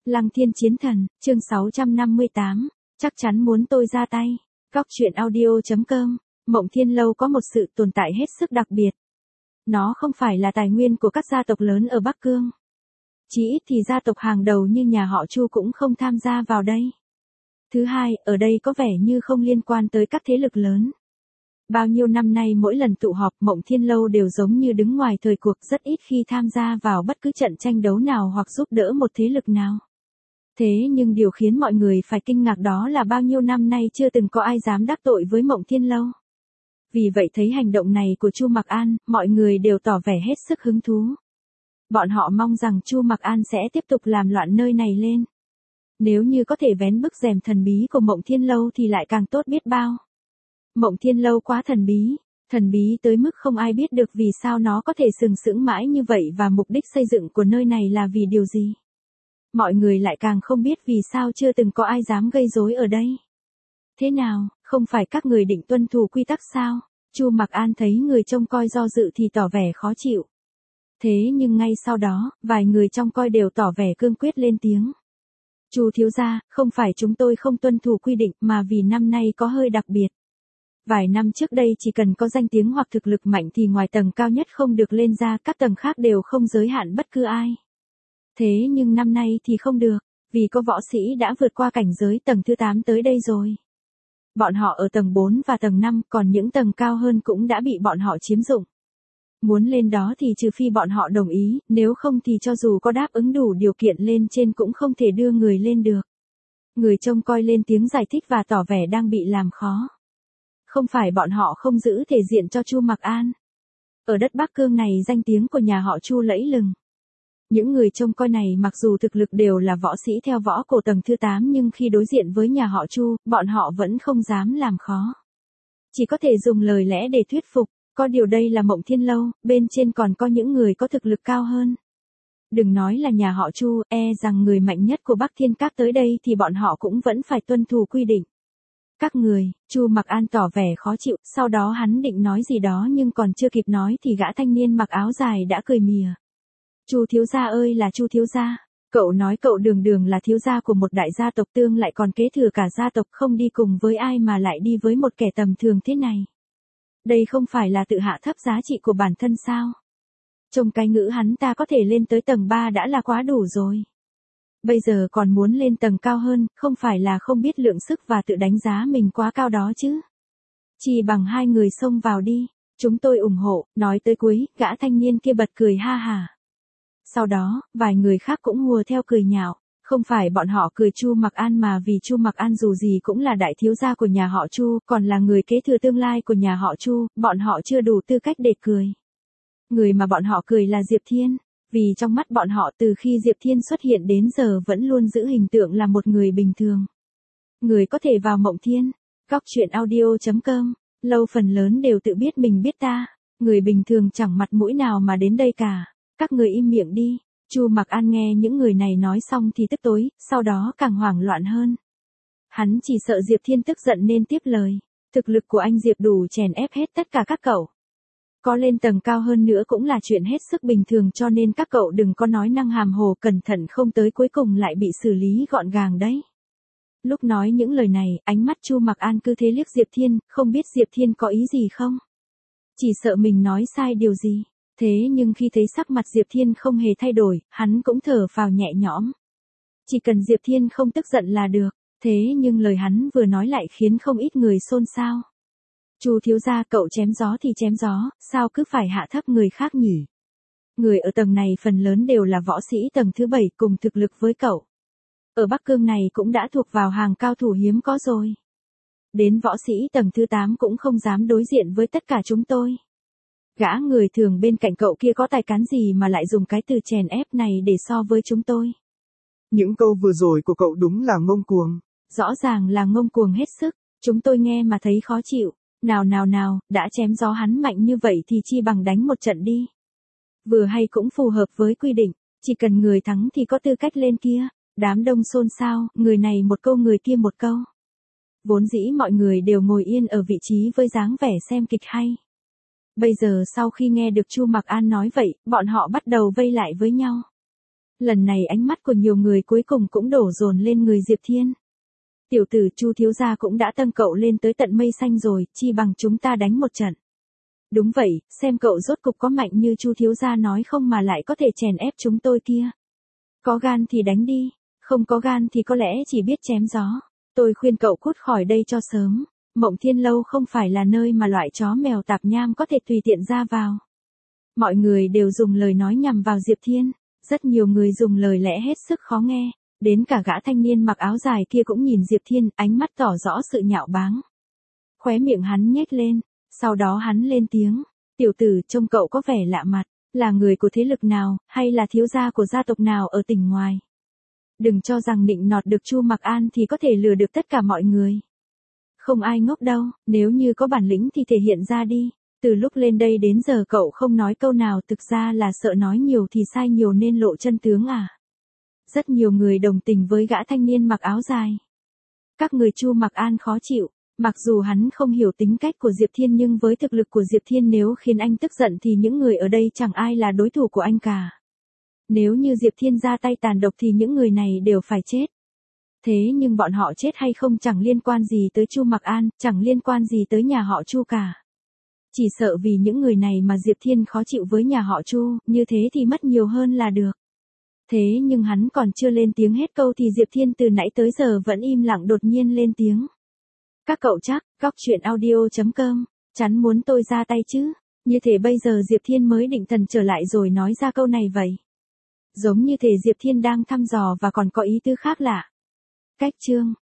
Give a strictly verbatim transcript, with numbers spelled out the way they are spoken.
Lăng Thiên Chiến Thần, chương sáu trăm năm mươi tám, chắc chắn muốn tôi ra tay. Góc truyện audio.com, Mộng Thiên Lâu có một sự tồn tại hết sức đặc biệt. Nó không phải là tài nguyên của các gia tộc lớn ở Bắc Cương. Chỉ ít thì gia tộc hàng đầu như nhà họ Chu cũng không tham gia vào đây. Thứ hai, ở đây có vẻ như không liên quan tới các thế lực lớn. Bao nhiêu năm nay mỗi lần tụ họp Mộng Thiên Lâu đều giống như đứng ngoài thời cuộc, rất ít khi tham gia vào bất cứ trận tranh đấu nào hoặc giúp đỡ một thế lực nào. Thế nhưng điều khiến mọi người phải kinh ngạc đó là bao nhiêu năm nay chưa từng có ai dám đắc tội với Mộng Thiên Lâu. Vì vậy thấy hành động này của Chu Mặc An, mọi người đều tỏ vẻ hết sức hứng thú. Bọn họ mong rằng Chu Mặc An sẽ tiếp tục làm loạn nơi này lên. Nếu như có thể vén bức rèm thần bí của Mộng Thiên Lâu thì lại càng tốt biết bao. Mộng Thiên Lâu quá thần bí, thần bí tới mức không ai biết được vì sao nó có thể sừng sững mãi như vậy và mục đích xây dựng của nơi này là vì điều gì. Mọi người lại càng không biết vì sao chưa từng có ai dám gây rối ở đây. Thế nào, không phải các người định tuân thủ quy tắc sao? Chu Mặc An thấy người trông coi do dự thì tỏ vẻ khó chịu. Thế nhưng ngay sau đó, vài người trong coi đều tỏ vẻ cương quyết lên tiếng. Chu thiếu gia, không phải chúng tôi không tuân thủ quy định mà vì năm nay có hơi đặc biệt. Vài năm trước đây chỉ cần có danh tiếng hoặc thực lực mạnh thì ngoài tầng cao nhất không được lên ra, các tầng khác đều không giới hạn bất cứ ai. Thế nhưng năm nay thì không được, vì có võ sĩ đã vượt qua cảnh giới tầng thứ tám tới đây rồi. Bọn họ ở tầng bốn và tầng năm, còn những tầng cao hơn cũng đã bị bọn họ chiếm dụng. Muốn lên đó thì trừ phi bọn họ đồng ý, nếu không thì cho dù có đáp ứng đủ điều kiện lên trên cũng không thể đưa người lên được. Người trông coi lên tiếng giải thích và tỏ vẻ đang bị làm khó. Không phải bọn họ không giữ thể diện cho Chu Mặc An. Ở đất Bắc Cương này danh tiếng của nhà họ Chu lẫy lừng. Những người trông coi này mặc dù thực lực đều là võ sĩ theo võ cổ tầng thứ tám nhưng khi đối diện với nhà họ Chu, bọn họ vẫn không dám làm khó. Chỉ có thể dùng lời lẽ để thuyết phục, có điều đây là Mộng Thiên Lâu, bên trên còn có những người có thực lực cao hơn. Đừng nói là nhà họ Chu, e rằng người mạnh nhất của Bắc Thiên Các tới đây thì bọn họ cũng vẫn phải tuân thủ quy định. Các người, Chu Mặc An tỏ vẻ khó chịu, sau đó hắn định nói gì đó nhưng còn chưa kịp nói thì gã thanh niên mặc áo dài đã cười mỉa. Chu thiếu gia ơi là Chu thiếu gia, cậu nói cậu đường đường là thiếu gia của một đại gia tộc tương lại còn kế thừa cả gia tộc không đi cùng với ai mà lại đi với một kẻ tầm thường thế này. Đây không phải là tự hạ thấp giá trị của bản thân sao? Trong cái ngữ hắn ta có thể lên tới tầng ba đã là quá đủ rồi. Bây giờ còn muốn lên tầng cao hơn, không phải là không biết lượng sức và tự đánh giá mình quá cao đó chứ. Chỉ bằng hai người xông vào đi, chúng tôi ủng hộ, nói tới cuối, gã thanh niên kia bật cười ha hả. Sau đó, vài người khác cũng hùa theo cười nhạo, không phải bọn họ cười Chu Mặc An mà vì Chu Mặc An dù gì cũng là đại thiếu gia của nhà họ Chu, còn là người kế thừa tương lai của nhà họ Chu, bọn họ chưa đủ tư cách để cười. Người mà bọn họ cười là Diệp Thiên, vì trong mắt bọn họ từ khi Diệp Thiên xuất hiện đến giờ vẫn luôn giữ hình tượng là một người bình thường. Người có thể vào Mộng Thiên, góc truyện audio.com, lâu phần lớn đều tự biết mình biết ta, người bình thường chẳng mặt mũi nào mà đến đây cả. Các người im miệng đi. Chu Mặc An nghe những người này nói xong thì tức tối, sau đó càng hoảng loạn hơn. Hắn chỉ sợ Diệp Thiên tức giận nên tiếp lời. Thực lực của anh Diệp đủ chèn ép hết tất cả các cậu. Có lên tầng cao hơn nữa cũng là chuyện hết sức bình thường cho nên các cậu đừng có nói năng hàm hồ, cẩn thận không tới cuối cùng lại bị xử lý gọn gàng đấy. Lúc nói những lời này, ánh mắt Chu Mặc An cứ thế liếc Diệp Thiên, không biết Diệp Thiên có ý gì không? Chỉ sợ mình nói sai điều gì. Thế nhưng khi thấy sắc mặt Diệp Thiên không hề thay đổi, hắn cũng thở phào nhẹ nhõm. Chỉ cần Diệp Thiên không tức giận là được, thế nhưng lời hắn vừa nói lại khiến không ít người xôn xao. Chu thiếu gia cậu chém gió thì chém gió, sao cứ phải hạ thấp người khác nhỉ? Người ở tầng này phần lớn đều là võ sĩ tầng thứ bảy cùng thực lực với cậu. Ở Bắc Cương này cũng đã thuộc vào hàng cao thủ hiếm có rồi. Đến võ sĩ tầng thứ tám cũng không dám đối diện với tất cả chúng tôi. Gã người thường bên cạnh cậu kia có tài cán gì mà lại dùng cái từ chèn ép này để so với chúng tôi. Những câu vừa rồi của cậu đúng là ngông cuồng. Rõ ràng là ngông cuồng hết sức, chúng tôi nghe mà thấy khó chịu. Nào nào nào, đã chém gió hắn mạnh như vậy thì chi bằng đánh một trận đi. Vừa hay cũng phù hợp với quy định, chỉ cần người thắng thì có tư cách lên kia. Đám đông xôn xao, người này một câu người kia một câu. Vốn dĩ mọi người đều ngồi yên ở vị trí với dáng vẻ xem kịch hay. Bây giờ sau khi nghe được Chu Mặc An nói vậy, bọn họ bắt đầu vây lại với nhau. Lần này ánh mắt của nhiều người cuối cùng cũng đổ dồn lên người Diệp Thiên. Tiểu tử, Chu thiếu gia cũng đã tăng cậu lên tới tận mây xanh rồi, chi bằng chúng ta đánh một trận. Đúng vậy, xem cậu rốt cục có mạnh như Chu thiếu gia nói không mà lại có thể chèn ép chúng tôi kia. Có gan thì đánh đi, không có gan thì có lẽ chỉ biết chém gió. Tôi khuyên cậu cút khỏi đây cho sớm. Mộng Thiên Lâu không phải là nơi mà loại chó mèo tạp nham có thể tùy tiện ra vào. Mọi người đều dùng lời nói nhằm vào Diệp Thiên. Rất nhiều người dùng lời lẽ hết sức khó nghe. Đến cả gã thanh niên mặc áo dài kia cũng nhìn Diệp Thiên, ánh mắt tỏ rõ sự nhạo báng. Khóe miệng hắn nhếch lên, sau đó hắn lên tiếng. Tiểu tử, trông cậu có vẻ lạ mặt, là người của thế lực nào, hay là thiếu gia của gia tộc nào ở tỉnh ngoài? Đừng cho rằng nịnh nọt được Chu Mặc An thì có thể lừa được tất cả mọi người. Không ai ngốc đâu, nếu như có bản lĩnh thì thể hiện ra đi. Từ lúc lên đây đến giờ cậu không nói câu nào, thực ra là sợ nói nhiều thì sai nhiều nên lộ chân tướng à? Rất nhiều người đồng tình với gã thanh niên mặc áo dài. Các người Chu Mặc An khó chịu, mặc dù hắn không hiểu tính cách của Diệp Thiên nhưng với thực lực của Diệp Thiên nếu khiến anh tức giận thì những người ở đây chẳng ai là đối thủ của anh cả. Nếu như Diệp Thiên ra tay tàn độc thì những người này đều phải chết. Thế nhưng bọn họ chết hay không chẳng liên quan gì tới Chu Mặc An, chẳng liên quan gì tới nhà họ Chu cả. Chỉ sợ vì những người này mà Diệp Thiên khó chịu với nhà họ Chu, như thế thì mất nhiều hơn là được. Thế nhưng hắn còn chưa lên tiếng hết câu thì Diệp Thiên từ nãy tới giờ vẫn im lặng đột nhiên lên tiếng. Các cậu chắc, góc chuyện audio chấm com, chắn muốn tôi ra tay chứ? Như thể bây giờ Diệp Thiên mới định thần trở lại rồi nói ra câu này vậy. Giống như thể Diệp Thiên đang thăm dò và còn có ý tư khác lạ. Cách chương